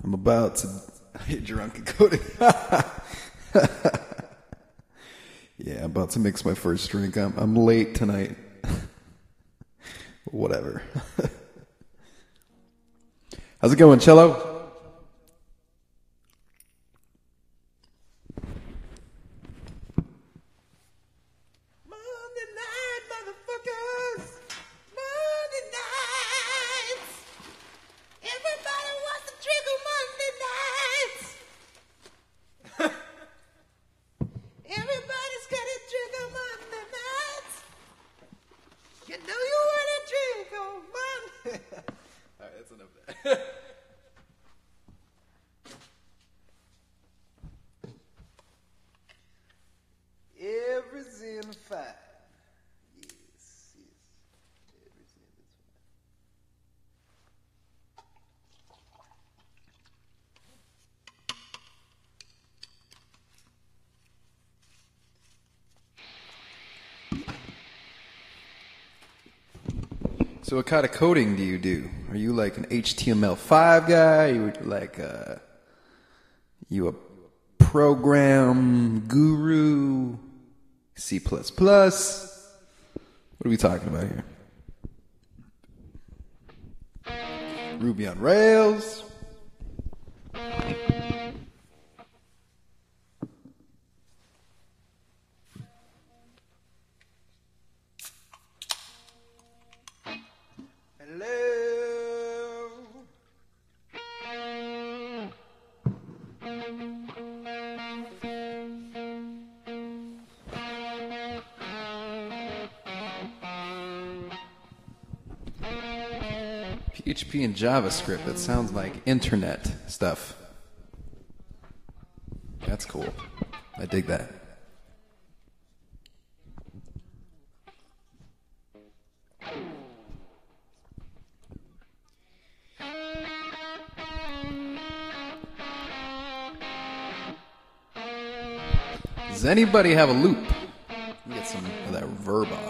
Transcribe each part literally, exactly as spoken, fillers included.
I'm about to get drunk and coding. Yeah, I'm about to mix my first drink. I'm, I'm late tonight. Whatever. How's it going, Cello? So what kind of coding do you do? Are you like an H T M L five guy? Are you like a, you a program guru? C plus plus? What are we talking about here? Ruby on Rails? P H P and JavaScript, that sounds like internet stuff. That's cool. I dig that. Does anybody have a loop? Let me get some of that verb off.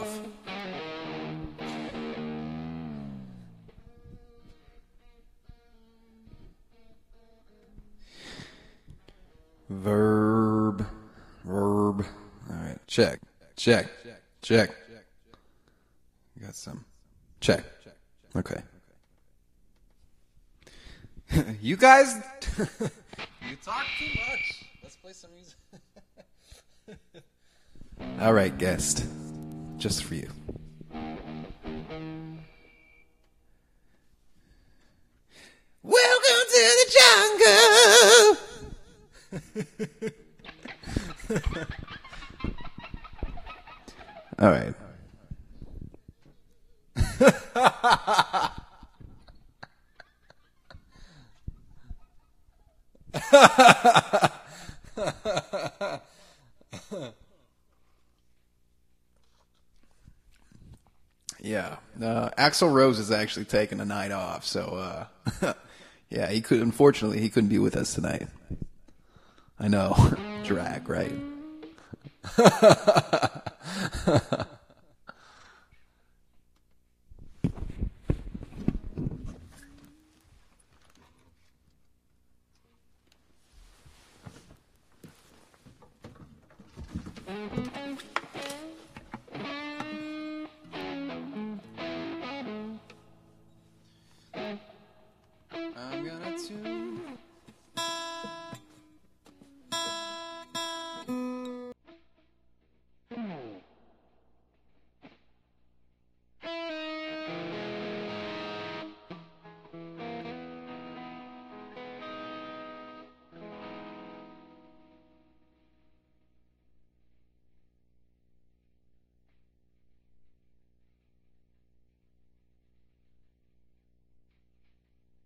Verb. Verb. Alright. Check. Check. Check. Got some. Check. Okay. You guys, you talk too much. Let's play some music. Alright, guest. Just for you. Welcome to the jungle. All right. Yeah. Uh, Axl Rose is actually taking a night off, so uh, yeah, he could. Unfortunately, he couldn't be with us tonight. I know. Drag, right?